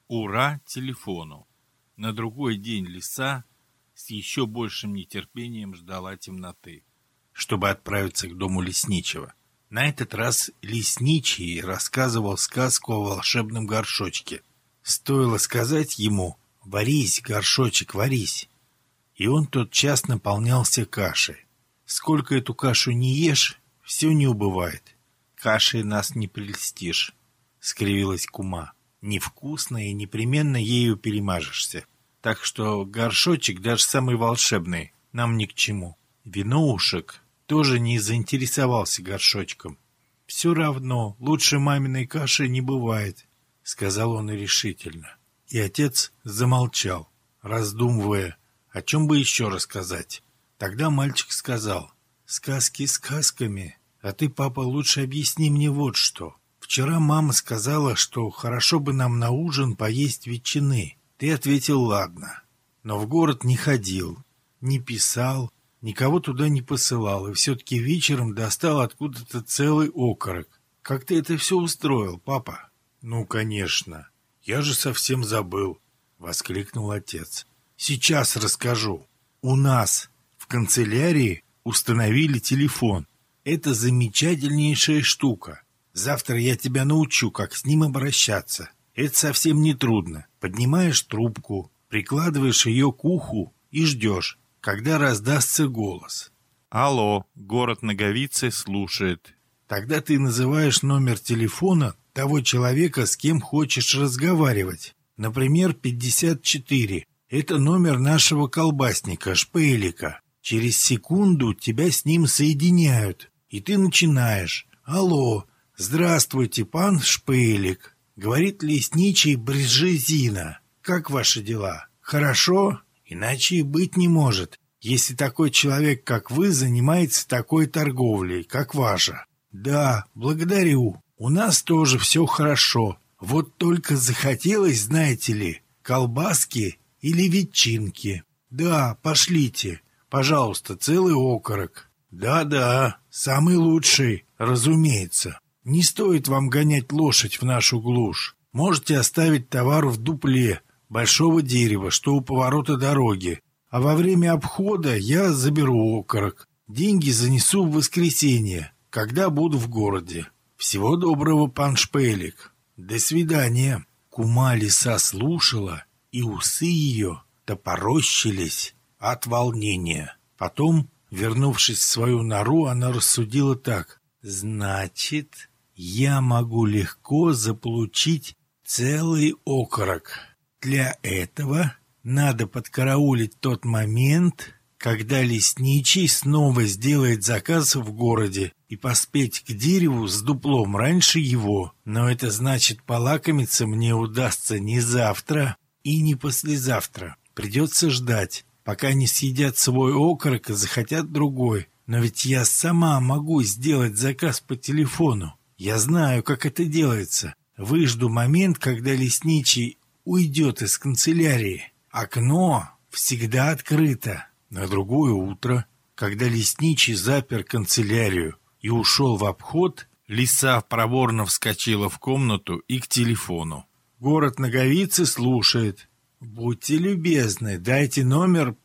Ура телефону! На другой день лиса с еще большим нетерпением ждала темноты, чтобы отправиться к дому лесничего. На этот раз лесничий рассказывал сказку о волшебном горшочке. Стоило сказать ему: «Варись, горшочек, варись!» И он тотчас наполнялся кашей. Сколько эту кашу не ешь, все не убывает. «Кашей нас не прельстишь», — скривилась кума. «Невкусно и непременно ею перемажешься. Так что горшочек, даже самый волшебный, нам ни к чему». Виноушек тоже не заинтересовался горшочком. «Все равно, лучше маминой каши не бывает», — сказал он решительно. И отец замолчал, раздумывая, о чем бы еще рассказать. Тогда мальчик сказал: «Сказки сказками, а ты, папа, лучше объясни мне вот что. Вчера мама сказала, что хорошо бы нам на ужин поесть ветчины. Ты ответил: ладно. Но в город не ходил, не писал, никого туда не посылал, и все-таки вечером достал откуда-то целый окорок. Как ты это все устроил, папа?» «Ну, конечно. Я же совсем забыл», — воскликнул отец. «Сейчас расскажу. У нас в канцелярии установили телефон. Это замечательнейшая штука. Завтра я тебя научу, как с ним обращаться. Это совсем не трудно. Поднимаешь трубку, прикладываешь ее к уху и ждешь, когда раздастся голос. «Алло, город Наговицы слушает». Тогда ты называешь номер телефона того человека, с кем хочешь разговаривать. Например, 54. Это номер нашего колбасника, Шпелика. Через секунду тебя с ним соединяют, и ты начинаешь: «Алло, здравствуйте, пан Шпелик. Говорит лесничий Брижезина. Как ваши дела? Хорошо? Иначе и быть не может, если такой человек, как вы, занимается такой торговлей, как ваша». «Да, благодарю. У нас тоже все хорошо. Вот только захотелось, знаете ли, колбаски или ветчинки. Да, пошлите. Пожалуйста, целый окорок. Да-да, самый лучший, разумеется. Не стоит вам гонять лошадь в нашу глушь. Можете оставить товар в дупле большого дерева, что у поворота дороги. А во время обхода я заберу окорок. Деньги занесу в воскресенье, когда буду в городе. Всего доброго, пан Шпелик. До свидания». Кума лиса слушала, и усы ее топорощились от волнения. Потом, вернувшись в свою нору, она рассудила так: «Значит, я могу легко заполучить целый окорок. Для этого надо подкараулить тот момент, когда лесничий снова сделает заказ в городе, и поспеть к дереву с дуплом раньше его. Но это значит, полакомиться мне удастся не завтра и не послезавтра. Придется ждать, пока не съедят свой окорок и захотят другой. Но ведь я сама могу сделать заказ по телефону. Я знаю, как это делается. Выжду момент, когда лесничий уйдет из канцелярии. Окно всегда открыто». На другое утро, когда лесничий запер канцелярию и ушел в обход, лиса проворно вскочила в комнату и к телефону. «Город Наговицы слушает. Будьте любезны, дайте номер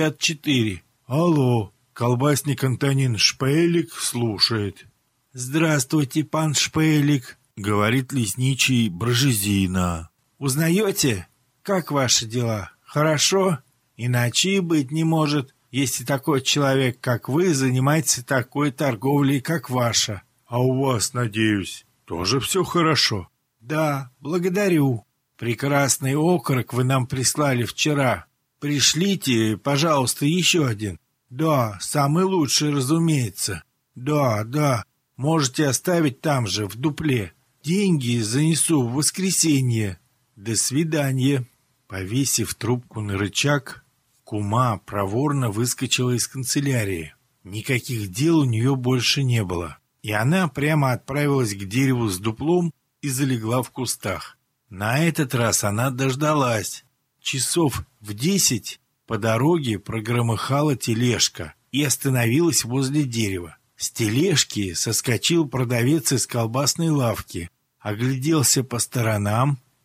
54. Алло, колбасник Антонин Шпелик слушает». «Здравствуйте, пан Шпелик», — говорит лесничий Брижезина. «Узнаете? Как ваши дела? Хорошо? Иначе и быть не может, если такой человек, как вы, занимается такой торговлей, как ваша. А у вас, надеюсь, тоже все хорошо?» «Да, благодарю. Прекрасный окорок вы нам прислали вчера. Пришлите, пожалуйста, еще один». «Да, самый лучший, разумеется. Да, можете оставить там же, в дупле. Деньги занесу в воскресенье. До свидания». Повесив трубку на рычаг, кума проворно выскочила из канцелярии. Никаких дел у нее больше не было, и она прямо отправилась к дереву с дуплом и залегла в кустах. На этот раз она дождалась. Часов в 10 по дороге прогромыхала тележка и остановилась возле дерева. С тележки соскочил продавец из колбасной лавки, огляделся по сторонам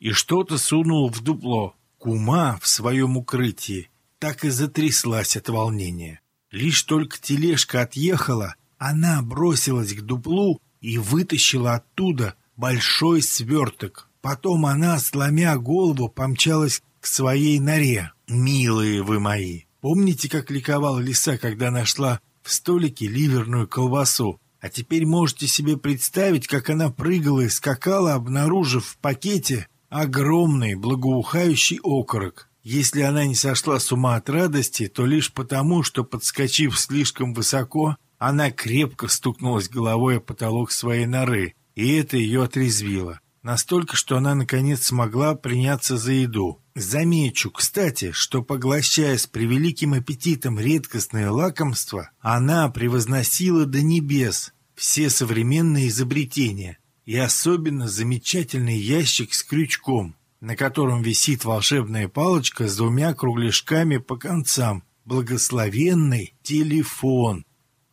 и что-то сунул в дупло. Кума в своем укрытии так и затряслась от волнения. Лишь только тележка отъехала, она бросилась к дуплу и вытащила оттуда большой сверток. Потом она, сломя голову, помчалась к своей норе. «Милые вы мои! Помните, как ликовала лиса, когда нашла в столике ливерную колбасу? А теперь можете себе представить, как она прыгала и скакала, обнаружив в пакете огромный благоухающий окорок. Если она не сошла с ума от радости, то лишь потому, что, подскочив слишком высоко, она крепко стукнулась головой о потолок своей норы, и это ее отрезвило. Настолько, что она, наконец, смогла приняться за еду. Замечу, кстати, что, поглощая с превеликим аппетитом редкостное лакомство, она превозносила до небес все современные изобретения, и особенно замечательный ящик с крючком, на котором висит волшебная палочка с двумя кругляшками по концам, благословенный телефон.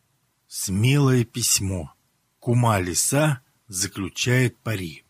Смелое письмо. Кума-лиса заключает пари.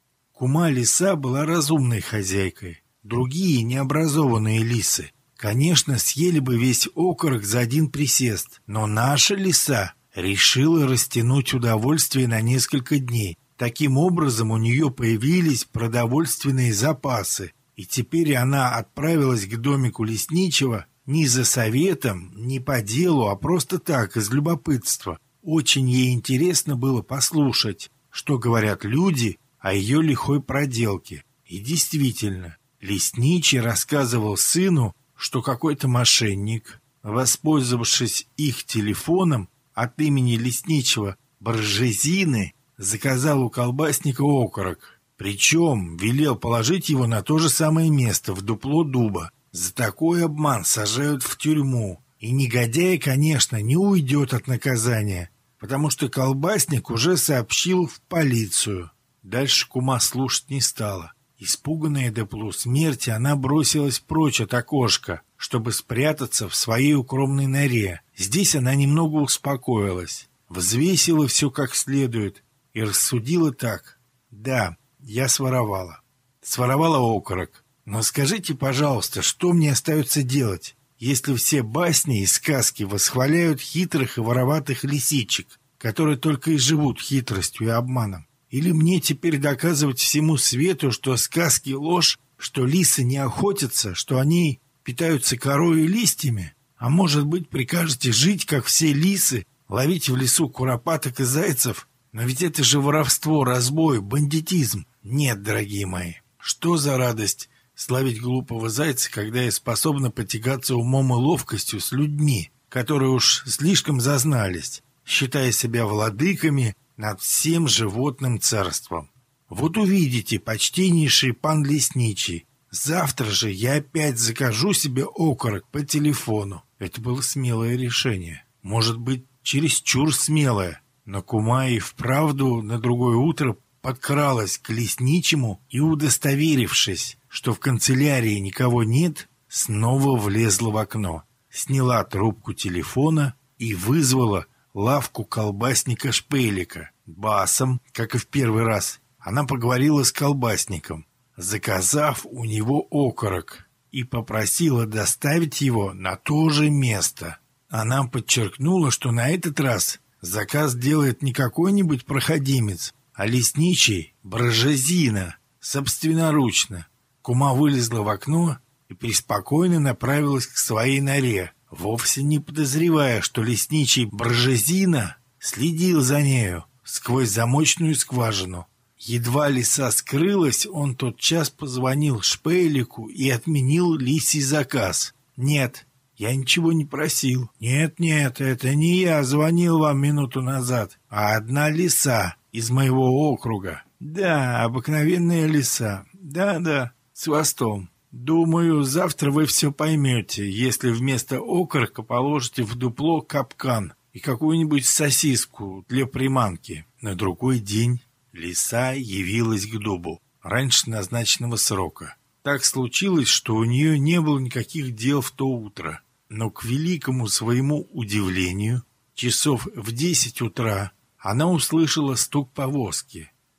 Кума-лиса была разумной хозяйкой. Другие необразованные лисы, конечно, съели бы весь окорок за один присест, но наша лиса решила растянуть удовольствие на несколько дней. Таким образом, у нее появились продовольственные запасы, и теперь она отправилась к домику лесничего не за советом, не по делу, а просто так, из любопытства. Очень ей интересно было послушать, что говорят люди о ее лихой проделке. И действительно, лесничий рассказывал сыну, что какой-то мошенник, воспользовавшись их телефоном, от имени лесничего Баржезины заказал у колбасника окорок. Причем велел положить его на то же самое место, в дупло дуба. За такой обман сажают в тюрьму. И негодяй, конечно, не уйдет от наказания, потому что колбасник уже сообщил в полицию. Дальше кума слушать не стала. Испуганная до полусмерти, она бросилась прочь от окошка, чтобы спрятаться в своей укромной норе. Здесь она немного успокоилась, взвесила все как следует и рассудила так. Да, я своровала. Своровала окорок. Но скажите, пожалуйста, что мне остается делать, если все басни и сказки восхваляют хитрых и вороватых лисичек, которые только и живут хитростью и обманом? Или мне теперь доказывать всему свету, что сказки ложь, что лисы не охотятся, что они питаются корой и листьями? А может быть, прикажете жить, как все лисы, ловить в лесу куропаток и зайцев? Но ведь это же воровство, разбой, бандитизм. Нет, дорогие мои, что за радость славить глупого зайца, когда я способна потягаться умом и ловкостью с людьми, которые уж слишком зазнались, считая себя владыками над всем животным царством. Вот увидите, почтеннейший пан лесничий, завтра же я опять закажу себе окорок по телефону. Это было смелое решение. Может быть, чересчур смелое. Но кума и вправду на другое утро подкралась к лесничему и, удостоверившись, что в канцелярии никого нет, снова влезла в окно, сняла трубку телефона и вызвала лавку колбасника Шпелика. Басом, как и в первый раз, она поговорила с колбасником, заказав у него окорок, и попросила доставить его на то же место. Она подчеркнула, что на этот раз заказ делает не какой-нибудь проходимец, а лесничий Баржезина, собственноручно. Кума вылезла в окно и преспокойно направилась к своей норе, вовсе не подозревая, что лесничий Баржезина следил за нею сквозь замочную скважину. Едва лиса скрылась, он тотчас позвонил Шпелику и отменил лисий заказ. «Нет, я ничего не просил. Нет, это не я звонил вам минуту назад, а одна лиса из моего округа. Да, обыкновенная лиса. Да, с хвостом. Думаю, завтра вы все поймете, если вместо окорока положите в дупло капкан и какую-нибудь сосиску для приманки». На другой день лиса явилась к дубу раньше назначенного срока. Так случилось, что у нее не было никаких дел в то утро. Но к великому своему удивлению, часов в 10 утра она услышала стук повозки.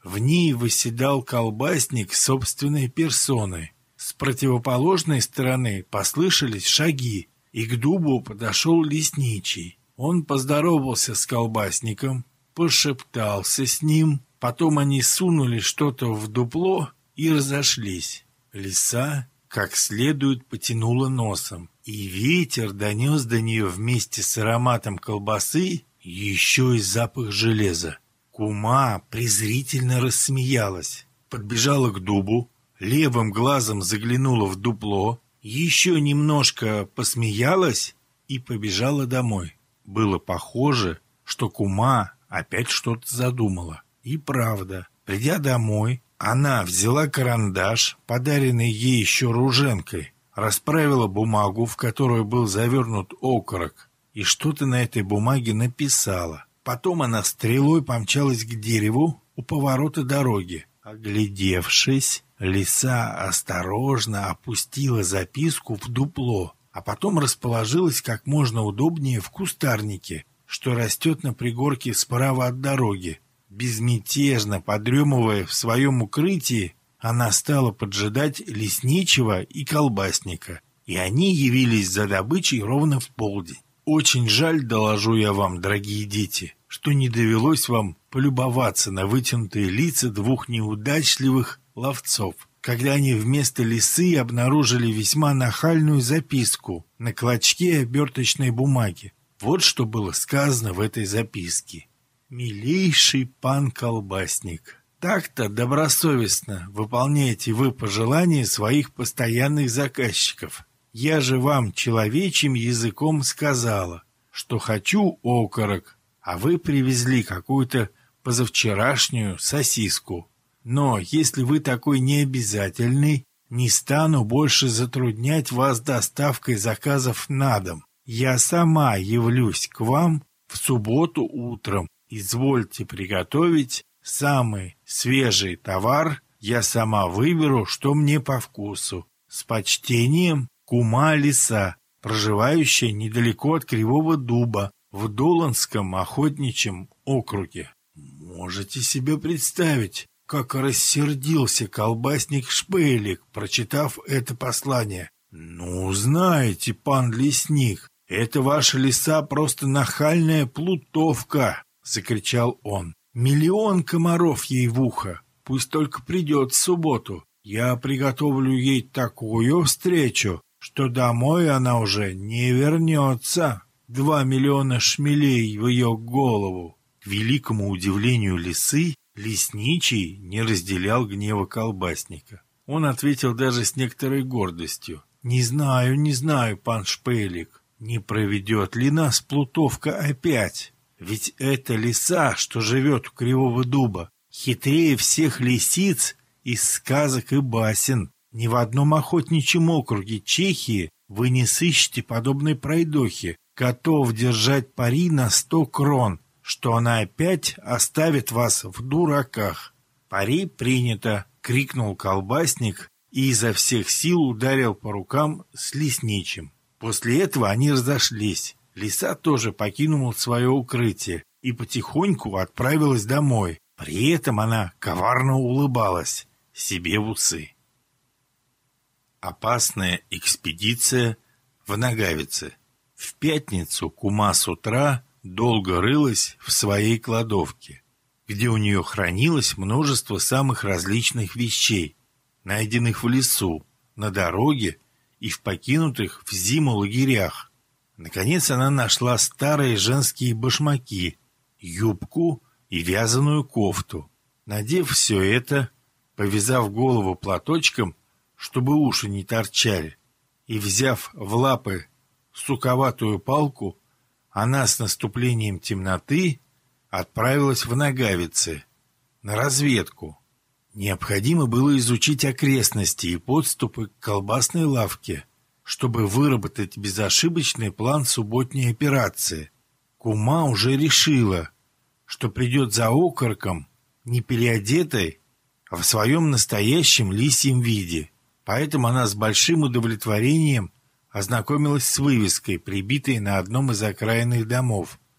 В ней восседал колбасник собственной персоной. С противоположной стороны послышались шаги, и к дубу подошел лесничий. Он поздоровался с колбасником, пошептался с ним, потом они сунули что-то в дупло и разошлись. Лиса как следует потянула носом, и ветер донес до нее вместе с ароматом колбасы еще и запах железа. Кума презрительно рассмеялась, подбежала к дубу, левым глазом заглянула в дупло, еще немножко посмеялась и побежала домой. Было похоже, что кума опять что-то задумала. И правда, придя домой, она взяла карандаш, подаренный ей еще Руженкой, расправила бумагу, в которую был завернут окорок, и что-то на этой бумаге написала. Потом она стрелой помчалась к дереву у поворота дороги. Оглядевшись, лиса осторожно опустила записку в дупло, а потом расположилась как можно удобнее в кустарнике, что растет на пригорке справа от дороги. Безмятежно подремывая в своем укрытии, она стала поджидать лесничего и колбасника, и они явились за добычей ровно в полдень. Очень жаль, доложу я вам, дорогие дети, что не довелось вам полюбоваться на вытянутые лица двух неудачливых ловцов, когда они вместо лисы обнаружили весьма нахальную записку на клочке оберточной бумаги. Вот что было сказано в этой записке. «Милейший пан колбасник, так-то добросовестно выполняете вы пожелания своих постоянных заказчиков. Я же вам человечьим языком сказала, что хочу окорок, а вы привезли какую-то позавчерашнюю сосиску. Но если вы такой необязательный, не стану больше затруднять вас доставкой заказов на дом. Я сама явлюсь к вам в субботу утром. Извольте приготовить самый свежий товар, я сама выберу, что мне по вкусу. С почтением, кума Лиса, проживающая недалеко от Кривого Дуба, в Доланском охотничьем округе». Можете себе представить, как рассердился колбасник Шпейлик, прочитав это послание. «Ну, знаете, пан лесник, это ваша лиса просто нахальная плутовка!» — закричал он. «Миллион комаров ей в ухо. Пусть только придет в субботу. Я приготовлю ей такую встречу, что домой она уже не вернется. 2 миллиона шмелей в ее голову». К великому удивлению лисы, лесничий не разделял гнева колбасника. Он ответил даже с некоторой гордостью. Не знаю, пан Шпейлик, не проведет ли нас плутовка опять? Ведь эта лиса, что живет у Кривого Дуба, хитрее всех лисиц из сказок и басен. Ни в одном охотничьем округе Чехии вы не сыщете подобной пройдохи. Готов держать пари на 100 крон, что она опять оставит вас в дураках. «Пари принято!» — крикнул колбасник и изо всех сил ударил по рукам с лесничим. После этого они разошлись. Лиса тоже покинула свое укрытие и потихоньку отправилась домой. При этом она коварно улыбалась себе в усы. Опасная экспедиция в Нагавице. В пятницу кума с утра долго рылась в своей кладовке, где у нее хранилось множество самых различных вещей, найденных в лесу, на дороге и в покинутых в зиму лагерях. Наконец она нашла старые женские башмаки, юбку и вязаную кофту. Надев все это, повязав голову платочком, чтобы уши не торчали, и взяв в лапы суковатую палку, она с наступлением темноты отправилась в Нагавице на разведку. Необходимо было изучить окрестности и подступы к колбасной лавке, чтобы выработать безошибочный план субботней операции. Кума уже решила, что придет за окороком не переодетой, а в своем настоящем лисьем виде. Поэтому она с большим удовлетворением ознакомилась с вывеской, прибитой на одном из окраинных домов. В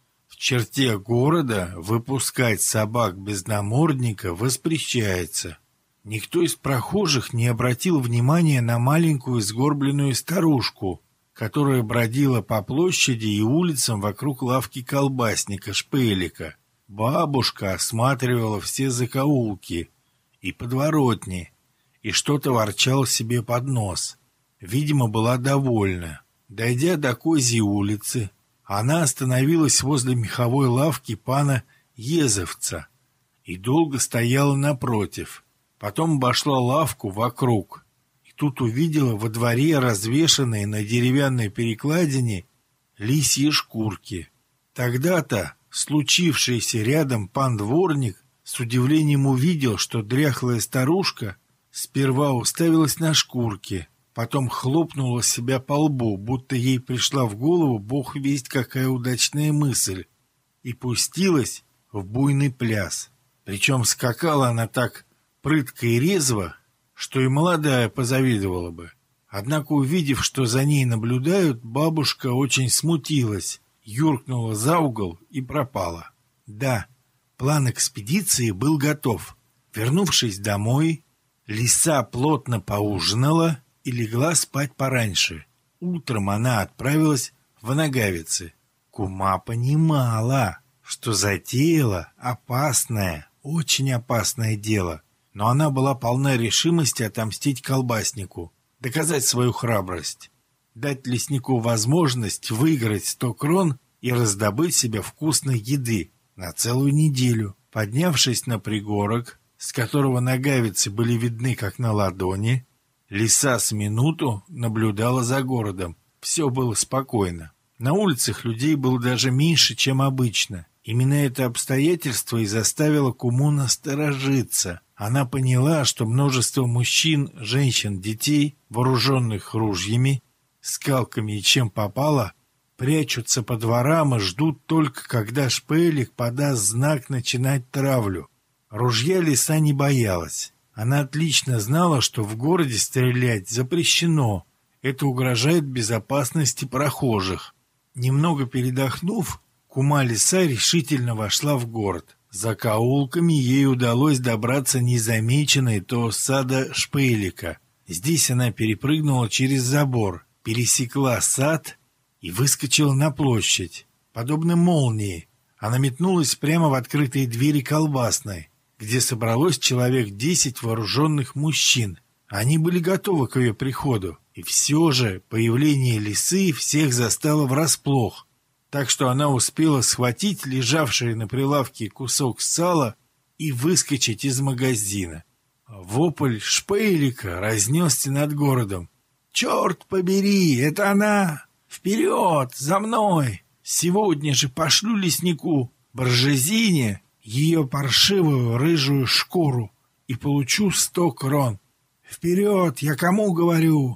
черте города выпускать собак без намордника воспрещается. Никто из прохожих не обратил внимания на маленькую сгорбленную старушку, которая бродила по площади и улицам вокруг лавки колбасника Шпелика. Бабушка осматривала все закоулки и подворотни и что-то ворчала себе под нос. Видимо, была довольна. Дойдя до Козьей улицы, она остановилась возле меховой лавки пана Езовца и долго стояла напротив. Потом обошла лавку вокруг и тут увидела во дворе развешанные на деревянной перекладине лисьи шкурки. Тогда-то случившийся рядом пан-дворник с удивлением увидел, что дряхлая старушка сперва уставилась на шкурки, потом хлопнула себя по лбу, будто ей пришла в голову бог весть какая удачная мысль, и пустилась в буйный пляс. Причем скакала она так прытко и резво, что и молодая позавидовала бы. Однако, увидев, что за ней наблюдают, бабушка очень смутилась, юркнула за угол и пропала. Да, план экспедиции был готов. Вернувшись домой, лиса плотно поужинала и легла спать пораньше. Утром она отправилась в Наговицы. Кума понимала, что затеяла опасное, очень опасное дело, но она была полна решимости отомстить колбаснику, доказать свою храбрость, дать леснику возможность выиграть 100 крон и раздобыть себе вкусной еды на целую неделю. Поднявшись на пригорок, с которого Наговицы были видны как на ладони, лиса с минуту наблюдала за городом. Все было спокойно. На улицах людей было даже меньше, чем обычно. Именно это обстоятельство и заставило Куму насторожиться. Она поняла, что множество мужчин, женщин, детей, вооруженных ружьями, скалками и чем попало, прячутся по дворам и ждут только, когда Шпелик подаст знак начинать травлю. Ружья лиса не боялась. Она отлично знала, что в городе стрелять запрещено. Это угрожает безопасности прохожих. Немного передохнув, Кума-лиса решительно вошла в город. За закоулками ей удалось добраться незамеченной до сада Шпелика. Здесь она перепрыгнула через забор, пересекла сад и выскочила на площадь. Подобно молнии, она метнулась прямо в открытые двери колбасной, где собралось человек 10 вооруженных мужчин. Они были готовы к ее приходу, и все же появление лисы всех застало врасплох, так что она успела схватить лежавший на прилавке кусок сала и выскочить из магазина. Вопль Шпелика разнесся над городом. «Черт побери, это она! Вперед, за мной! Сегодня же пошлю леснику Баржезине ее паршивую рыжую шкуру и получу 100 крон. Вперед, я кому говорю?»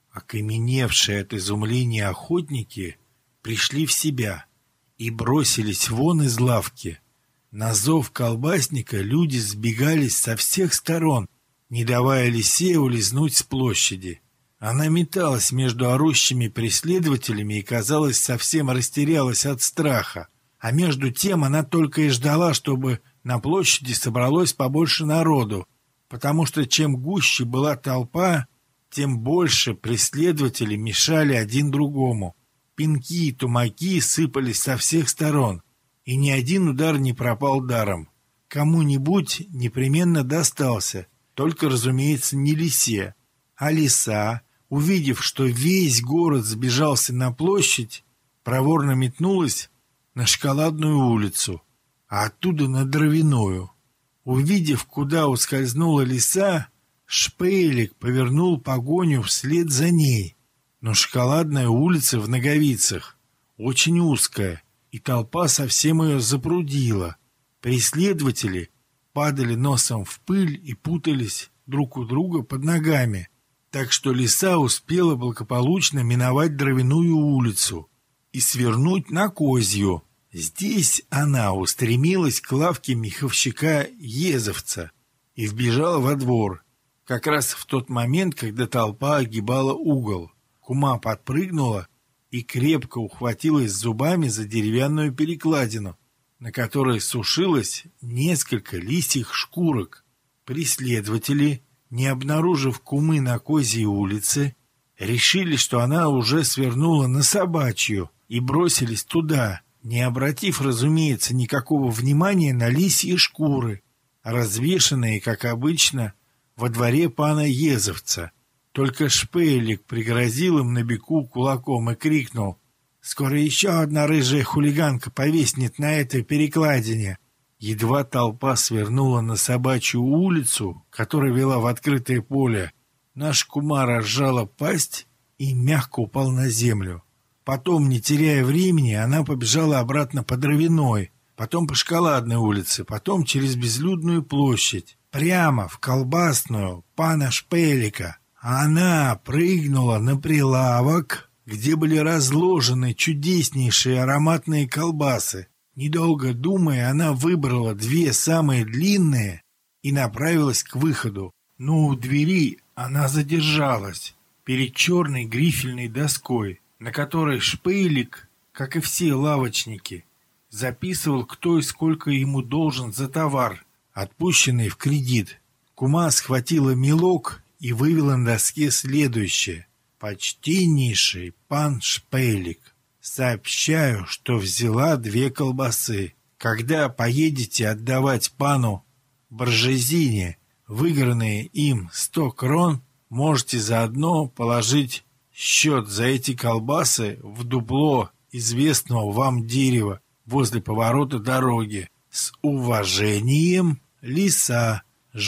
Окаменевшие от изумления охотники пришли в себя и бросились вон из лавки. На зов колбасника люди сбегались со всех сторон, не давая лисе улизнуть с площади. Она металась между орущими преследователями и, казалось, совсем растерялась от страха. А между тем она только и ждала, чтобы на площади собралось побольше народу, потому что чем гуще была толпа, тем больше преследователи мешали один другому. Пинки и тумаки сыпались со всех сторон, и ни один удар не пропал даром. Кому-нибудь непременно достался, только, разумеется, не лисе. А лиса, увидев, что весь город сбежался на площадь, проворно метнулась на Шоколадную улицу, а оттуда на Дровяную. Увидев, куда ускользнула лиса, Шпелик повернул погоню вслед за ней. Но Шоколадная улица в Наговицах очень узкая, и толпа совсем ее запрудила. Преследователи падали носом в пыль и путались друг у друга под ногами, так что лиса успела благополучно миновать Дровяную улицу и свернуть на Козью. Здесь она устремилась к лавке меховщика Езовца и вбежала во двор, как раз в тот момент, когда толпа огибала угол. Кума подпрыгнула и крепко ухватилась зубами за деревянную перекладину, на которой сушилось несколько лисьих шкурок. Преследователи, не обнаружив Кумы на Козьей улице, решили, что она уже свернула на Собачью, и бросились туда, не обратив, разумеется, никакого внимания на лисьи шкуры, развешанные, как обычно, во дворе пана Езовца. Только Шпейлик пригрозил им на беку кулаком и крикнул: «Скоро еще одна рыжая хулиганка повиснет на этой перекладине». Едва толпа свернула на Собачью улицу, которая вела в открытое поле, наш Кума разжала пасть и мягко упал на землю. Потом, не теряя времени, она побежала обратно по Дровяной, потом по Шоколадной улице, потом через Безлюдную площадь, прямо в колбасную пана Шпейлика. Она прыгнула на прилавок, где были разложены чудеснейшие ароматные колбасы. Недолго думая, она выбрала две самые длинные и направилась к выходу. Но у двери она задержалась перед черной грифельной доской, на которой Шпейлик, как и все лавочники, записывал, кто и сколько ему должен за товар, отпущенный в кредит. Кума схватила мелок и вывела на доске следующее: «Почтеннейший пан Шпейлик, сообщаю, что взяла 2 колбасы. Когда поедете отдавать пану Боржезине выигранные им 100 крон, можете заодно положить счет за эти колбасы в дупло известного вам дерева возле поворота дороги. С уважением, Лиса,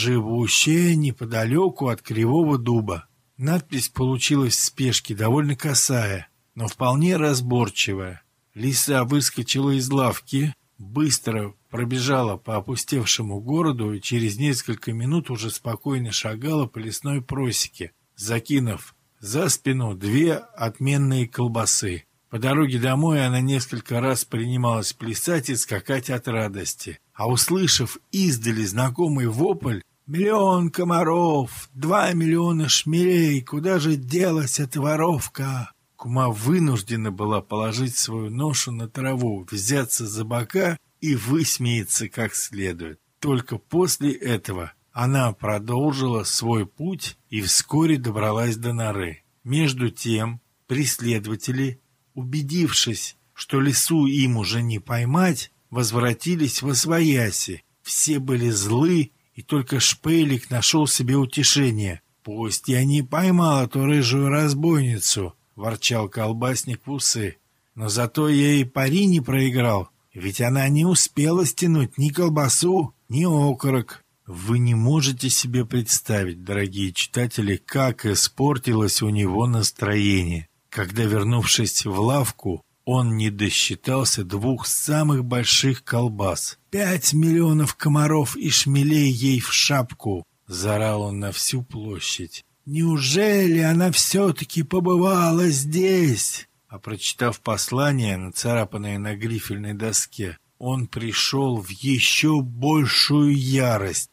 живущая неподалеку от Кривого дуба». Надпись получилась в спешке довольно косая, но вполне разборчивая. Лиса выскочила из лавки, быстро пробежала по опустевшему городу и через несколько минут уже спокойно шагала по лесной просеке, закинув за спину 2 отменные колбасы. По дороге домой она несколько раз принималась плясать и скакать от радости. А услышав издали знакомый вопль: «1 000 000 комаров, 2 миллиона шмелей, куда же делась эта воровка?» Кума вынуждена была положить свою ношу на траву, взяться за бока и высмеяться как следует. Только после этого она продолжила свой путь и вскоре добралась до норы. Между тем преследователи, убедившись, что Лису им уже не поймать, возвратились восвояси. Все были злы, и только Шпейлик нашел себе утешение. «Пусть я не поймал эту рыжую разбойницу», — ворчал колбасник в усы, «но зато я и пари не проиграл, ведь она не успела стянуть ни колбасу, ни окорок». Вы не можете себе представить, дорогие читатели, как испортилось у него настроение, когда, вернувшись в лавку, он не досчитался 2 самых больших колбас. 5 миллионов комаров и шмелей ей в шапку! Заорал он на всю площадь. Неужели она все-таки побывала здесь? А прочитав послание, нацарапанное на грифельной доске, он пришел в еще большую ярость.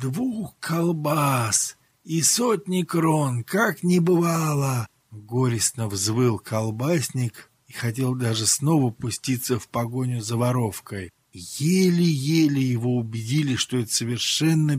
2 колбас и 100 крон, как не бывало! Горестно взвыл колбасник и хотел даже снова пуститься в погоню за воровкой. Еле-еле его убедили, что это совершенно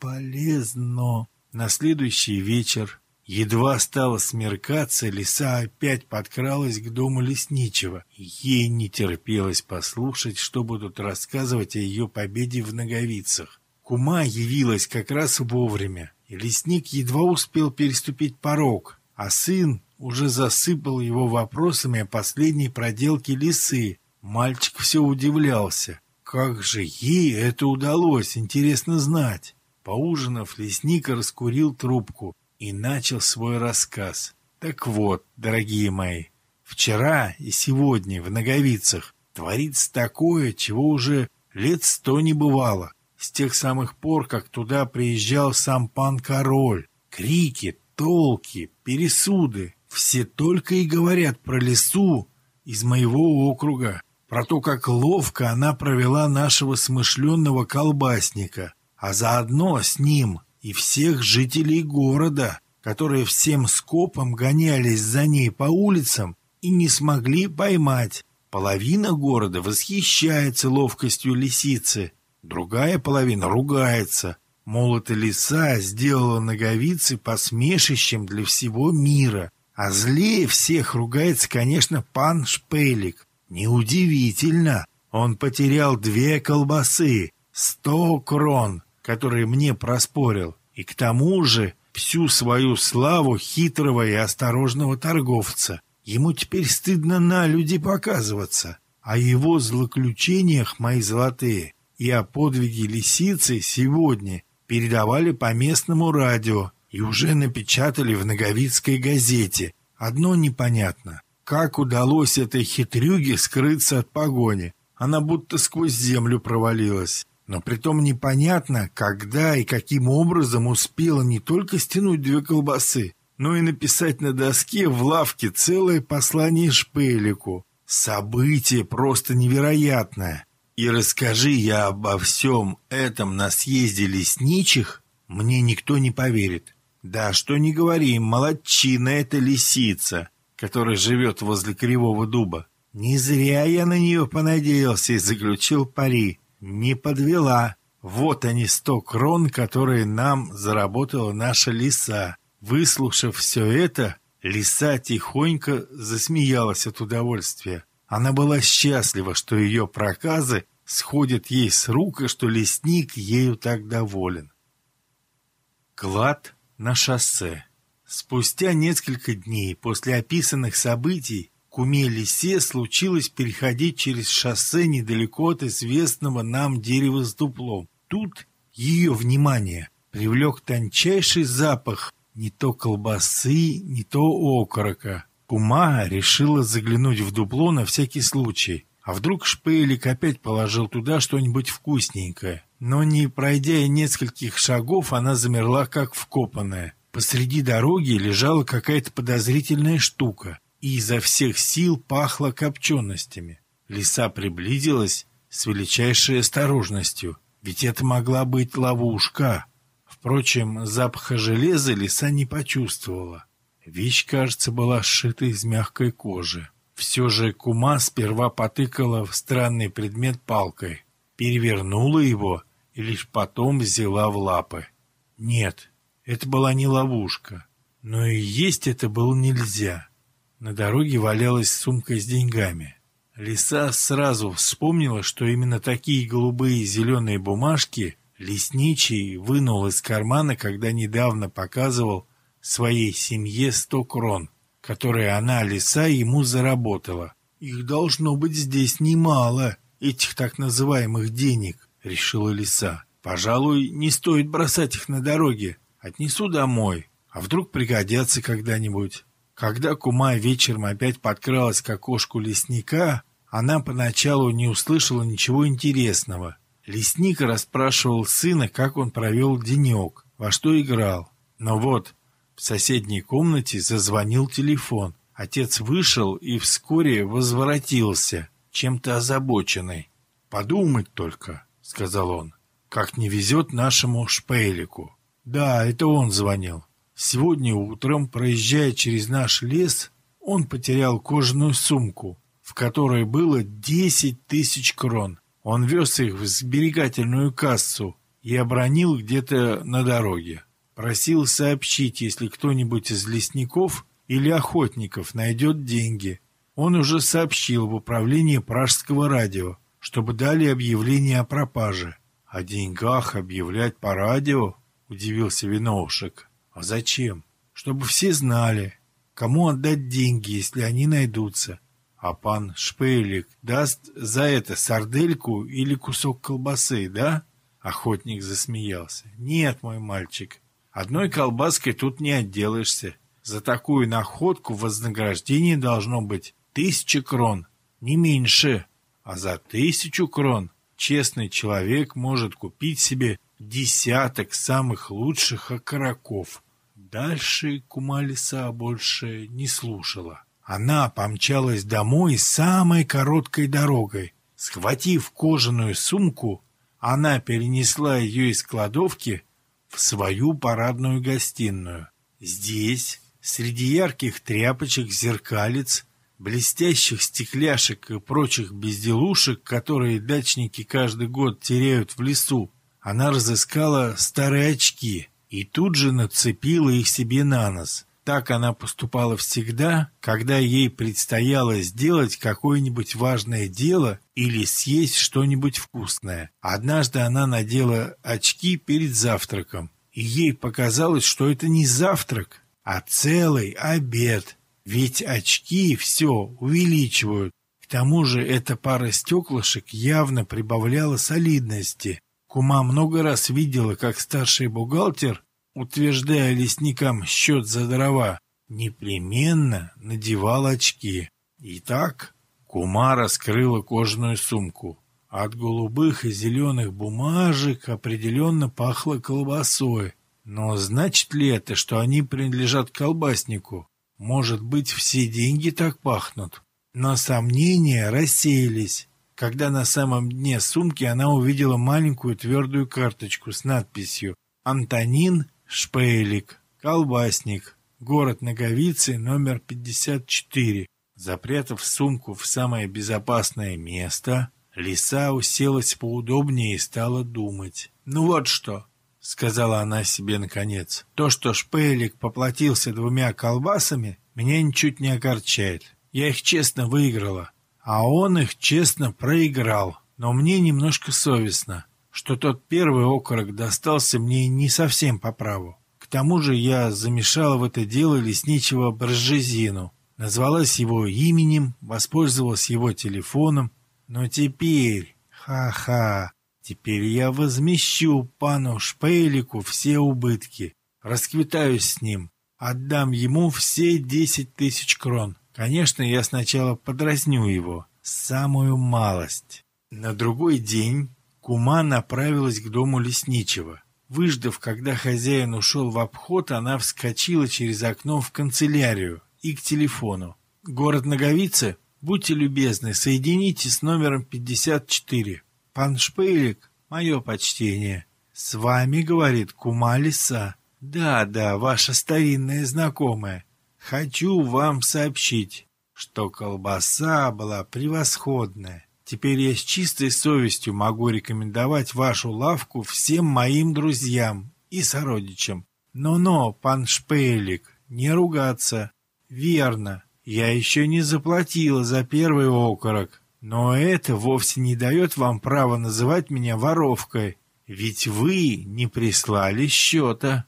бесполезно. На следующий вечер, едва стало смеркаться, Лиса опять подкралась к дому лесничего. Ей не терпелось послушать, что будут рассказывать о ее победе в Ноговицах. Кума явилась как раз вовремя, и лесник едва успел переступить порог, а сын уже засыпал его вопросами о последней проделке лисы. Мальчик все удивлялся. Как же ей это удалось, интересно знать. Поужинав, лесник раскурил трубку и начал свой рассказ. Так вот, дорогие мои, вчера и сегодня в Ноговицах творится такое, чего уже лет 100 не бывало. С тех самых пор, как туда приезжал сам пан-король. Крики, толки, пересуды. Все только и говорят про Лису из моего округа, про то, как ловко она провела нашего смышленного колбасника, а заодно с ним и всех жителей города, которые всем скопом гонялись за ней по улицам и не смогли поймать. Половина города восхищается ловкостью лисицы, другая половина ругается. Мол, эта лиса сделала ноговицы посмешищем для всего мира. А злее всех ругается, конечно, пан Шпелик. Неудивительно, он потерял 2 колбасы, 100 крон, которые мне проспорил, и к тому же всю свою славу хитрого и осторожного торговца. Ему теперь стыдно на люди показываться. О его злоключениях, мои золотые, и о подвиге лисицы сегодня передавали по местному радио и уже напечатали в Ноговицкой газете. Одно непонятно. Как удалось этой хитрюге скрыться от погони? Она будто сквозь землю провалилась. Но притом непонятно, когда и каким образом успела не только стянуть 2 колбасы, но и написать на доске в лавке целое послание Шпелику. Событие просто невероятное. И расскажи я обо всем этом на съезде лесничих, мне никто не поверит. Да, что не говори, молодчина эта лисица, которая живет возле Кривого дуба. Не зря я на нее понадеялся и заключил пари. Не подвела. Вот они 100 крон, которые нам заработала наша лиса. Выслушав все это, лиса тихонько засмеялась от удовольствия. Она была счастлива, что ее проказы сходят ей с рук, и что лесник ею так доволен. Клад на шоссе. Спустя несколько дней после описанных событий куме лисе случилось переходить через шоссе недалеко от известного нам дерева с дуплом. Тут ее внимание привлек тончайший запах не то колбасы, не то окорока. Кума решила заглянуть в дупло на всякий случай. А вдруг Шпелик опять положил туда что-нибудь вкусненькое? Но не пройдя и нескольких шагов, она замерла как вкопанная. Посреди дороги лежала какая-то подозрительная штука, и изо всех сил пахло копченостями. Лиса приблизилась с величайшей осторожностью, ведь это могла быть ловушка. Впрочем, запаха железа лиса не почувствовала. Вещь, кажется, была сшита из мягкой кожи. Все же кума сперва потыкала в странный предмет палкой, перевернула его и лишь потом взяла в лапы. Нет, это была не ловушка, но и есть это было нельзя. На дороге валялась сумка с деньгами. Лиса сразу вспомнила, что именно такие голубые и зеленые бумажки лесничий вынул из кармана, когда недавно показывал своей семье 100 крон, которые она, лиса, ему заработала. «Их должно быть здесь немало, этих так называемых денег», — решила лиса. «Пожалуй, не стоит бросать их на дороге. Отнесу домой, а вдруг пригодятся когда-нибудь». Когда кума вечером опять подкралась к окошку лесника, она поначалу не услышала ничего интересного. Лесник расспрашивал сына, как он провел денек, во что играл. Но вот в соседней комнате зазвонил телефон. Отец вышел и вскоре возвратился, чем-то озабоченный. «Подумать только», — сказал он, — «как не везет нашему Шпелику». «Да, это он звонил. Сегодня утром, проезжая через наш лес, он потерял кожаную сумку, в которой было 10 000 крон. Он вез их в сберегательную кассу и обронил где-то на дороге. Просил сообщить, если кто-нибудь из лесников или охотников найдет деньги. Он уже сообщил в управление Пражского радио, чтобы дали объявление о пропаже. «О деньгах объявлять по радио?» — удивился виновщик. «А зачем? Чтобы все знали, кому отдать деньги, если они найдутся. А пан Шпелик даст за это сардельку или кусок колбасы, да?» Охотник засмеялся. «Нет, мой мальчик, одной колбаской тут не отделаешься. За такую находку вознаграждение должно быть 1000 крон, не меньше. А за 1000 крон честный человек может купить себе 10 самых лучших окороков». Дальше кума лиса больше не слушала. Она помчалась домой самой короткой дорогой. Схватив кожаную сумку, она перенесла ее из кладовки в свою парадную гостиную. Здесь, среди ярких тряпочек, зеркалец, блестящих стекляшек и прочих безделушек, которые дачники каждый год теряют в лесу, она разыскала старые очки и тут же нацепила их себе на нос. Так она поступала всегда, когда ей предстояло сделать какое-нибудь важное дело или съесть что-нибудь вкусное. Однажды она надела очки перед завтраком, и ей показалось, что это не завтрак, а целый обед. Ведь очки все увеличивают. К тому же эта пара стеклышек явно прибавляла солидности. Кума много раз видела, как старший бухгалтер, утверждая лесникам счет за дрова, непременно надевал очки. Итак, Кума раскрыла кожаную сумку. От голубых и зеленых бумажек определенно пахло колбасой. Но значит ли это, что они принадлежат колбаснику? Может быть, все деньги так пахнут? Но сомнения рассеялись, когда на самом дне сумки она увидела маленькую твердую карточку с надписью «Антонин Шпейлик, колбасник, город Наговицы, номер 54». Запрятав сумку в самое безопасное место, Лиса уселась поудобнее и стала думать. «Ну вот что», — сказала она себе наконец, — «то, что Шпейлик поплатился 2 колбасами, меня ничуть не огорчает. Я их честно выиграла, а он их честно проиграл. Но мне немножко совестно, что тот первый окорок достался мне не совсем по праву. К тому же я замешала в это дело лесничего Бржезину, назвалась его именем, воспользовалась его телефоном. Но теперь, ха-ха, теперь я возмещу пану Шпейлику все убытки, расквитаюсь с ним, отдам ему все 10 000 крон. Конечно, я сначала подразню его, самую малость». На другой день Кума направилась к дому лесничего. Выждав, когда хозяин ушел в обход, она вскочила через окно в канцелярию и к телефону. «Город Наговицы? Будьте любезны, соедините с номером 54. Пан Шпейлик, мое почтение. С вами, говорит Кума Лиса. Да, ваша старинная знакомая. Хочу вам сообщить, что колбаса была превосходная. Теперь я с чистой совестью могу рекомендовать вашу лавку всем моим друзьям и сородичам. Но, пан Шпейлик, не ругаться. Верно, я еще не заплатила за первый окорок, но это вовсе не дает вам права называть меня воровкой, ведь вы не прислали счета».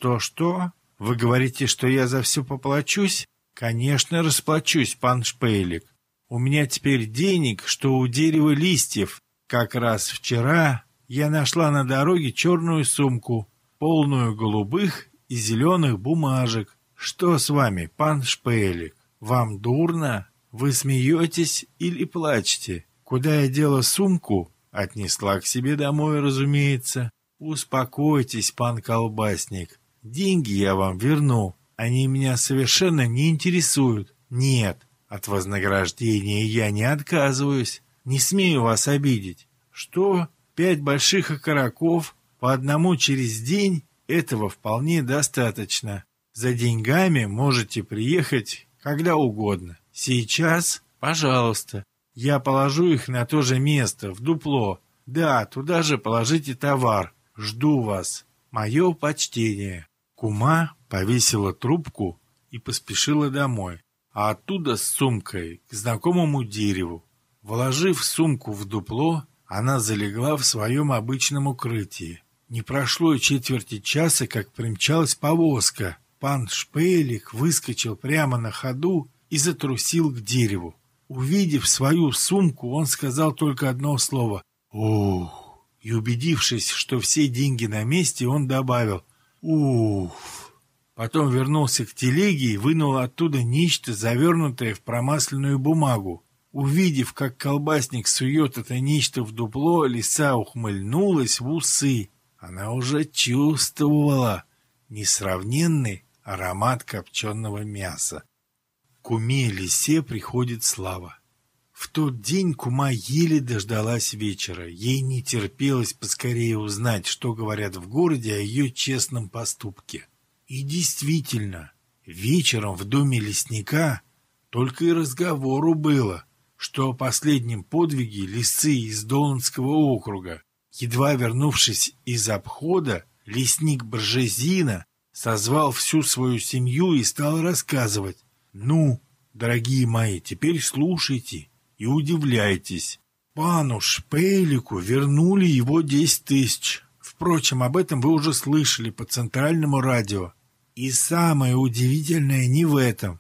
«Что? Вы говорите, что я за все поплачусь?» «Конечно, расплачусь, пан Шпейлик. У меня теперь денег, что у дерева листьев. Как раз вчера я нашла на дороге черную сумку, полную голубых и зеленых бумажек. Что с вами, пан Шпейлик? Вам дурно? Вы смеетесь или плачете? Куда я дела сумку? Отнесла к себе домой, разумеется. Успокойтесь, пан колбасник. Деньги я вам верну. Они меня совершенно не интересуют. Нет, от вознаграждения я не отказываюсь. Не смею вас обидеть. Что? 5 больших окороков по одному через день? Этого вполне достаточно. За деньгами можете приехать когда угодно. Сейчас, пожалуйста, я положу их на то же место, в дупло. Да, туда же положите товар. Жду вас. Мое почтение». Кума повесила трубку и поспешила домой, а оттуда с сумкой к знакомому дереву. Вложив сумку в дупло, она залегла в своем обычном укрытии. Не прошло и четверти часа, как примчалась повозка. Пан Шпейлик выскочил прямо на ходу и затрусил к дереву. Увидев свою сумку, он сказал только одно слово «Ух!» и, убедившись, что все деньги на месте, он добавил «Уф!». Потом вернулся к телеге и вынул оттуда нечто, завернутое в промасленную бумагу. Увидев, как колбасник сует это нечто в дупло, Лиса ухмыльнулась в усы. Она уже чувствовала несравненный аромат копченого мяса. Куме Лисе приходит слава. В тот день Кума еле дождалась вечера. Ей не терпелось поскорее узнать, что говорят в городе о ее честном поступке. И действительно, вечером в доме лесника только и разговору было, что о последнем подвиге лисы из Доланского округа. Едва вернувшись из обхода, лесник Бржезина созвал всю свою семью и стал рассказывать. «Ну, дорогие мои, теперь слушайте и удивляйтесь. Пану Шпейлику вернули его 10 тысяч. Впрочем, об этом вы уже слышали по центральному радио. И самое удивительное не в этом.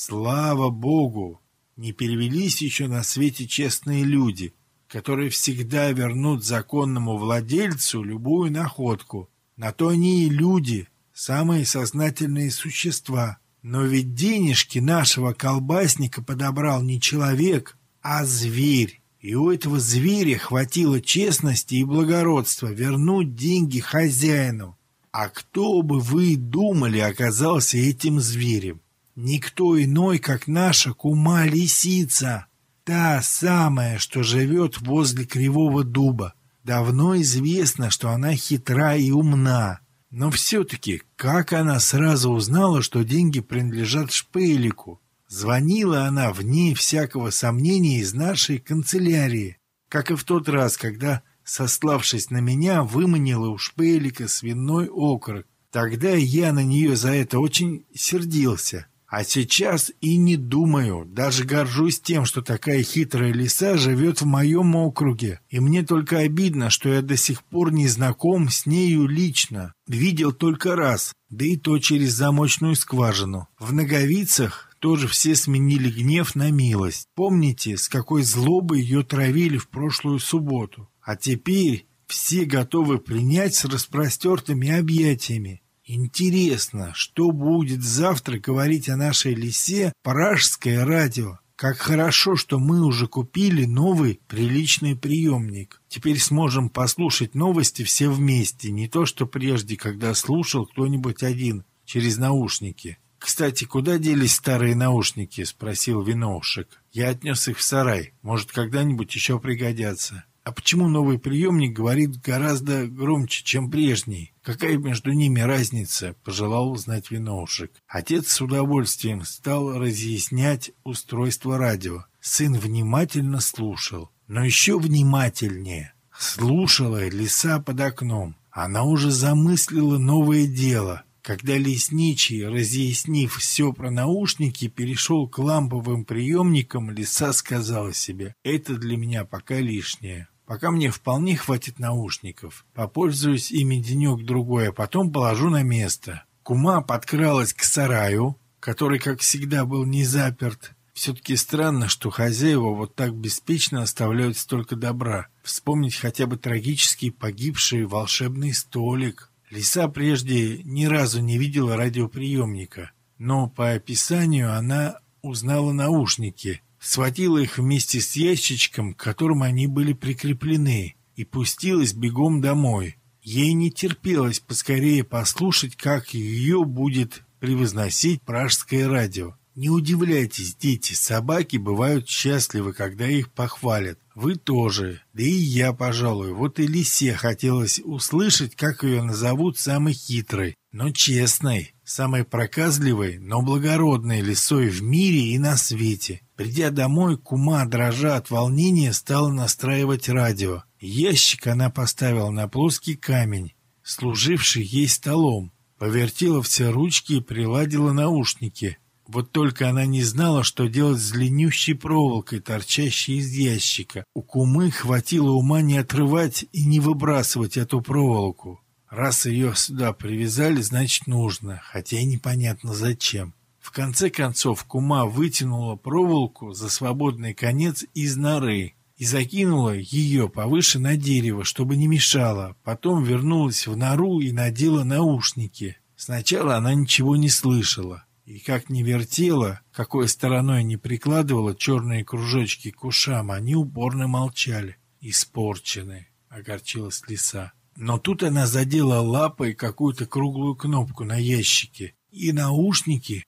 Слава Богу, не перевелись еще на свете честные люди, которые всегда вернут законному владельцу любую находку. На то они и люди, самые сознательные существа. Но ведь денежки нашего колбасника подобрал не человек, а зверь. И у этого зверя хватило честности и благородства вернуть деньги хозяину. А кто бы вы думали оказался этим зверем? Никто иной, как наша кума-лисица. Та самая, что живет возле Кривого дуба. Давно известно, что она хитра и умна. Но все-таки, как она сразу узнала, что деньги принадлежат Шпейлику? Звонила она, вне всякого сомнения, из нашей канцелярии, как и в тот раз, когда, сославшись на меня, выманила у Шпейлика свиной окорок. Тогда я на нее за это очень сердился. А сейчас и не думаю, даже горжусь тем, что такая хитрая лиса живет в моем округе. И мне только обидно, что я до сих пор не знаком с нею лично. Видел только раз, да и то через замочную скважину. В Наговицах тоже все сменили гнев на милость. Помните, с какой злобой ее травили в прошлую субботу? А теперь все готовы принять с распростертыми объятиями. Интересно, что будет завтра говорить о нашей лисе Пражское радио? Как хорошо, что мы уже купили новый приличный приемник. Теперь сможем послушать новости все вместе, не то что прежде, когда слушал кто-нибудь один через наушники. «Кстати, куда делись старые наушники?» — спросил виновщик. «Я отнес их в сарай. Может, когда-нибудь еще пригодятся». «А почему новый приемник говорит гораздо громче, чем прежний? Какая между ними разница?» — пожелал узнать виновщик. Отец с удовольствием стал разъяснять устройство радио. Сын внимательно слушал, но еще внимательнее слушала лиса под окном. Она уже замыслила новое дело. Когда лесничий, разъяснив все про наушники, перешел к ламповым приемникам, лиса сказала себе: «Это для меня пока лишнее. Пока мне вполне хватит наушников. Попользуюсь ими денек-другой, а потом положу на место». Кума подкралась к сараю, который, как всегда, был не заперт. Все-таки странно, что хозяева вот так беспечно оставляют столько добра. Вспомнить хотя бы трагически погибший волшебный столик. Лиса прежде ни разу не видела радиоприемника, но по описанию она узнала наушники, схватила их вместе с ящичком, к которому они были прикреплены, и пустилась бегом домой. Ей не терпелось поскорее послушать, как ее будет превозносить Пражское радио. Не удивляйтесь, дети, собаки бывают счастливы, когда их похвалят. Вы тоже, да и я, пожалуй. Вот и лисе хотелось услышать, как ее назовут самой хитрой, но честной, самой проказливой, но благородной лисой в мире и на свете. Придя домой, кума, дрожа от волнения, стала настраивать радио. Ящик она поставила на плоский камень, служивший ей столом, повертела все ручки и приладила наушники. Вот только она не знала, что делать с длиннющей проволокой, торчащей из ящика. У кумы хватило ума не отрывать и не выбрасывать эту проволоку. Раз ее сюда привязали, значит нужно, хотя и непонятно зачем. В конце концов кума вытянула проволоку за свободный конец из норы и закинула ее повыше на дерево, чтобы не мешало. Потом вернулась в нору и надела наушники. Сначала она ничего не слышала. И как ни вертела, какой стороной ни прикладывала черные кружочки к ушам, они упорно молчали. «Испорчены», — огорчилась лиса. Но тут она задела лапой какую-то круглую кнопку на ящике, и наушники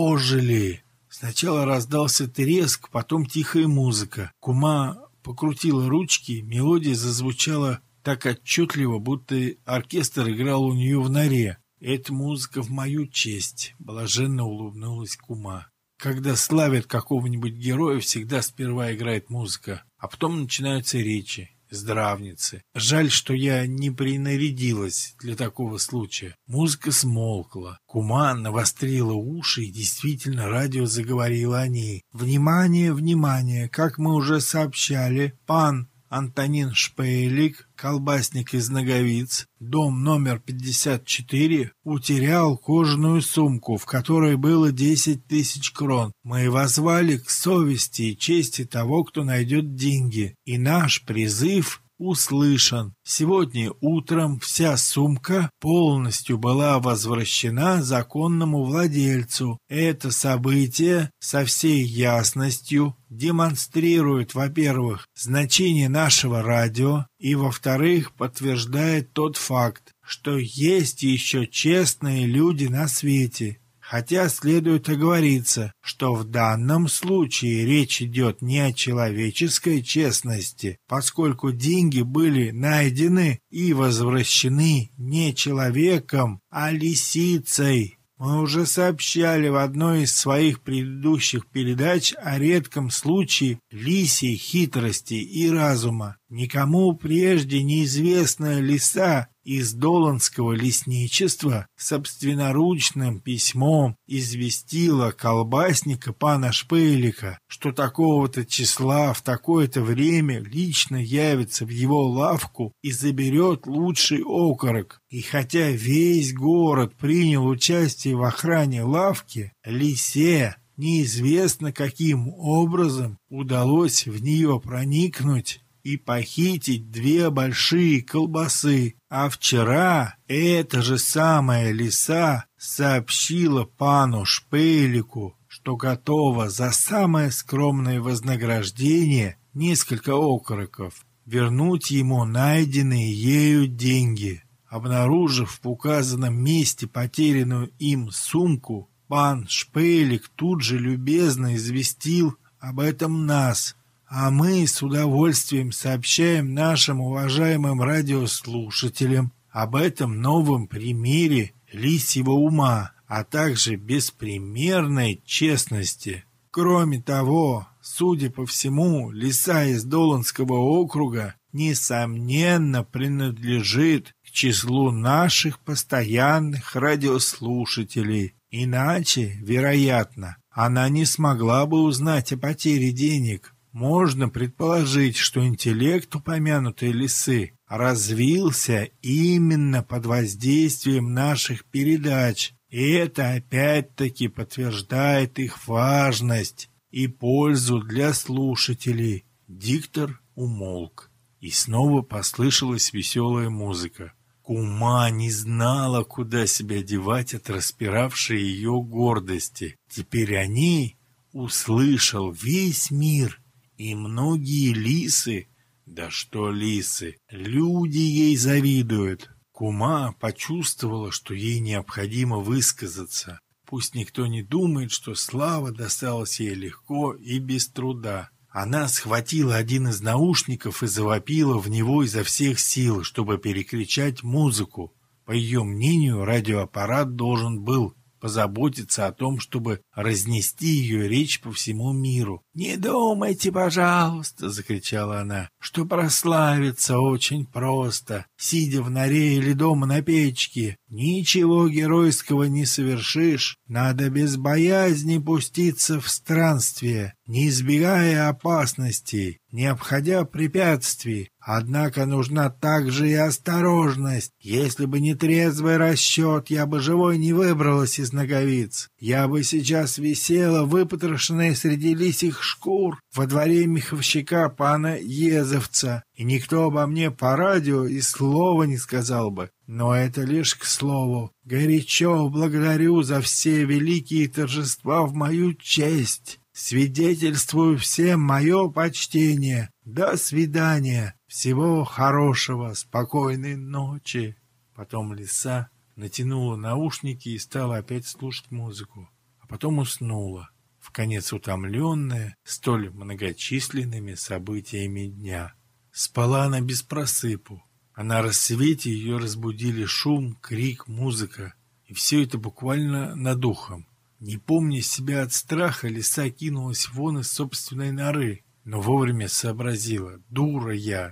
ожили. Сначала раздался треск, потом тихая музыка. Кума покрутила ручки, мелодия зазвучала так отчетливо, будто оркестр играл у нее в норе. «Это музыка в мою честь», — блаженно улыбнулась кума. Когда славят какого-нибудь героя, всегда сперва играет музыка, а потом начинаются речи, здравницы. Жаль, что я не принарядилась для такого случая. Музыка смолкла. Кума навострила уши, и действительно радио заговорило о ней. «Внимание, внимание! Как мы уже сообщали, пан Антонин Шпейлик, колбасник из Наговиц, дом номер 54, утерял кожаную сумку, в которой было 10 тысяч крон. Мы воззвали к совести и чести того, кто найдет деньги, и наш призыв услышан. Сегодня утром вся сумка полностью была возвращена законному владельцу. Это событие со всей ясностью демонстрирует, во-первых, значение нашего радио, и, во-вторых, подтверждает тот факт, что есть еще честные люди на свете. Хотя следует оговориться, что в данном случае речь идет не о человеческой честности, поскольку деньги были найдены и возвращены не человеком, а лисицей. Мы уже сообщали в одной из своих предыдущих передач о редком случае лисьей хитрости и разума. Никому прежде неизвестная лиса из Доланского лесничества собственноручным письмом известила колбасника пана Шпейлика, что такого-то числа в такое-то время лично явится в его лавку и заберет лучший окорок. И хотя весь город принял участие в охране лавки, лисе неизвестно каким образом удалось в нее проникнуть и похитить 2 большие колбасы. А вчера эта же самая лиса сообщила пану Шпейлику, что готова за самое скромное вознаграждение, несколько окороков, вернуть ему найденные ею деньги. Обнаружив в указанном месте потерянную им сумку, пан Шпейлик тут же любезно известил об этом нас, а мы с удовольствием сообщаем нашим уважаемым радиослушателям об этом новом примере лисьего ума, а также беспримерной честности. Кроме того, судя по всему, лиса из Доланского округа несомненно принадлежит к числу наших постоянных радиослушателей. Иначе, вероятно, она не смогла бы узнать о потере денег. Можно предположить, что интеллект упомянутой лисы развился именно под воздействием наших передач, и это опять-таки подтверждает их важность и пользу для слушателей. Диктор умолк, и снова послышалась веселая музыка. Кума не знала, куда себя девать от распиравшей ее гордости. Теперь о ней услышал весь мир. И многие лисы, да что лисы, люди ей завидуют. Кума почувствовала, что ей необходимо высказаться. Пусть никто не думает, что слава досталась ей легко и без труда. Она схватила один из наушников и завопила в него изо всех сил, чтобы перекричать музыку. По ее мнению, радиоаппарат должен был позаботиться о том, чтобы разнести ее речь по всему миру. «Не думайте, пожалуйста», — закричала она, — «что прославиться очень просто, сидя в норе или дома на печке. Ничего геройского не совершишь. Надо без боязни пуститься в странствие, не избегая опасностей, не обходя препятствий. Однако нужна также и осторожность. Если бы не трезвый расчет, я бы живой не выбралась из Наговиц. Я бы сейчас висела, выпотрошенная среди лисьих шкур, во дворе меховщика пана Езовца, и никто обо мне по радио и слова не сказал бы. Но это лишь к слову. Горячо благодарю за все великие торжества в мою честь. Свидетельствую всем мое почтение. До свидания. Всего хорошего. Спокойной ночи. Потом лиса натянула наушники и стала опять слушать музыку. А потом уснула, вконец утомленная столь многочисленными событиями дня. Спала она без просыпу. А на рассвете ее разбудили шум, крик, музыка. И все это буквально над ухом. Не помня себя от страха, лиса кинулась вон из собственной норы, но вовремя сообразила. Дура я,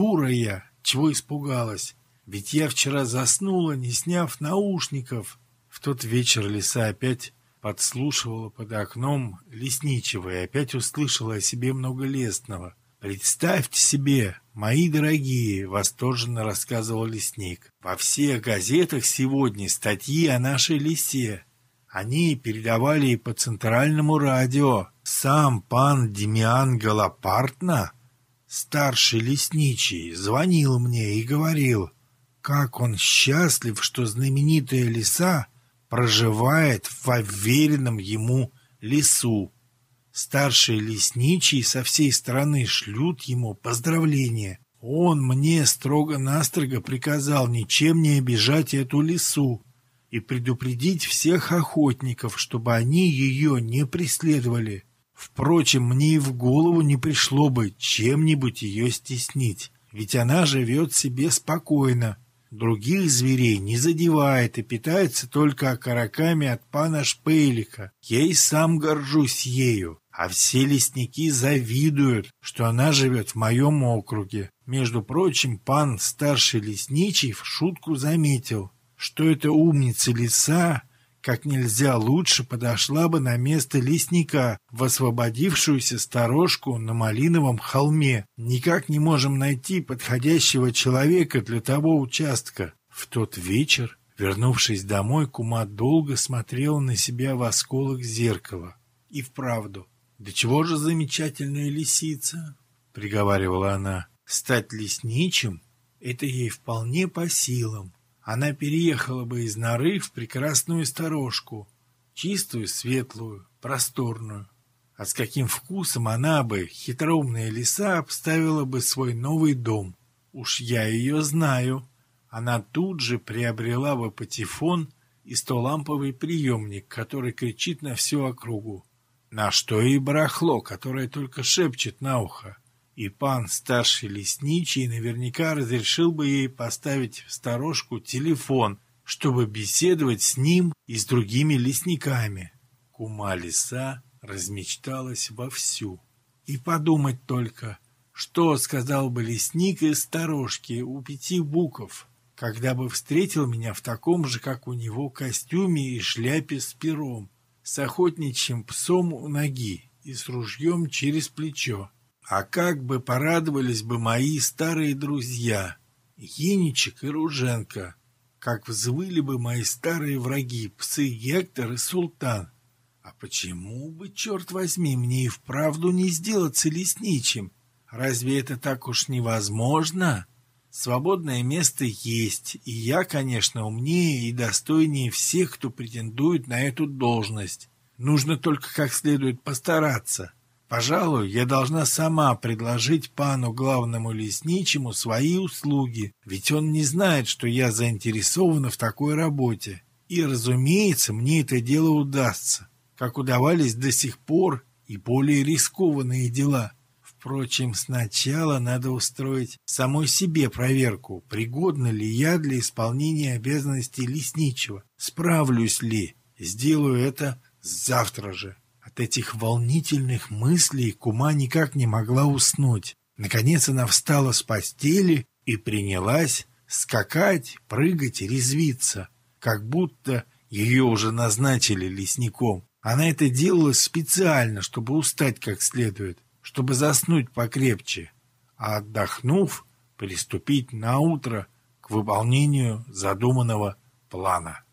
чего испугалась? Ведь я вчера заснула, не сняв наушников. В тот вечер лиса опять подслушивала под окном лесничего и опять услышала о себе много лестного. «Представьте себе, мои дорогие!» — восторженно рассказывал лесник. «Во всех газетах сегодня статьи о нашей лисе. Они передавали и по центральному радио. Сам пан Демиан Галапартна, старший лесничий, звонил мне и говорил, как он счастлив, что знаменитая лиса проживает в уверенном ему лесу. Старшие лесничие со всей страны шлют ему поздравления. Он мне строго-настрого приказал ничем не обижать эту лису и предупредить всех охотников, чтобы они ее не преследовали. Впрочем, мне и в голову не пришло бы чем-нибудь ее стеснить, ведь она живет себе спокойно, других зверей не задевает и питается только окороками от пана Шпейлика. Я и сам горжусь ею, а все лесники завидуют, что она живет в моем округе. Между прочим, пан старший лесничий в шутку заметил, что эта умница лиса как нельзя лучше подошла бы на место лесника в освободившуюся сторожку на Малиновом холме. Никак не можем найти подходящего человека для того участка. В тот вечер, вернувшись домой, кума долго смотрела на себя в осколок зеркала. И вправду, да чего же замечательная лисица, приговаривала она. Стать лесничим — это ей вполне по силам. Она переехала бы из норы в прекрасную сторожку, чистую, светлую, просторную. А с каким вкусом она бы, хитроумная лиса, обставила бы свой новый дом. Уж я ее знаю. Она тут же приобрела бы патефон и 100-ламповый приемник, который кричит на всю округу. На что и барахло, которое только шепчет на ухо. И пан старший лесничий наверняка разрешил бы ей поставить в сторожку телефон, чтобы беседовать с ним и с другими лесниками. Кума лиса размечталась вовсю. И подумать только, что сказал бы лесник из сторожки у 5 буков, когда бы встретил меня в таком же, как у него, костюме и шляпе с пером, с охотничьим псом у ноги и с ружьем через плечо. А как бы порадовались бы мои старые друзья, Еничек и Руженко, как взвыли бы мои старые враги, псы Гектор и Султан. А почему бы, черт возьми, мне и вправду не сделаться лесничим? Разве это так уж невозможно? Свободное место есть, и я, конечно, умнее и достойнее всех, кто претендует на эту должность. Нужно только как следует постараться. Пожалуй, я должна сама предложить пану главному лесничему свои услуги, ведь он не знает, что я заинтересована в такой работе. И, разумеется, мне это дело удастся, как удавались до сих пор и более рискованные дела. Впрочем, сначала надо устроить самой себе проверку, пригодна ли я для исполнения обязанностей лесничего, справлюсь ли, сделаю это завтра же. От этих волнительных мыслей кума никак не могла уснуть. Наконец она встала с постели и принялась скакать, прыгать и резвиться, как будто ее уже назначили лесником. Она это делала специально, чтобы устать как следует, чтобы заснуть покрепче, а отдохнув, приступить наутро к выполнению задуманного плана.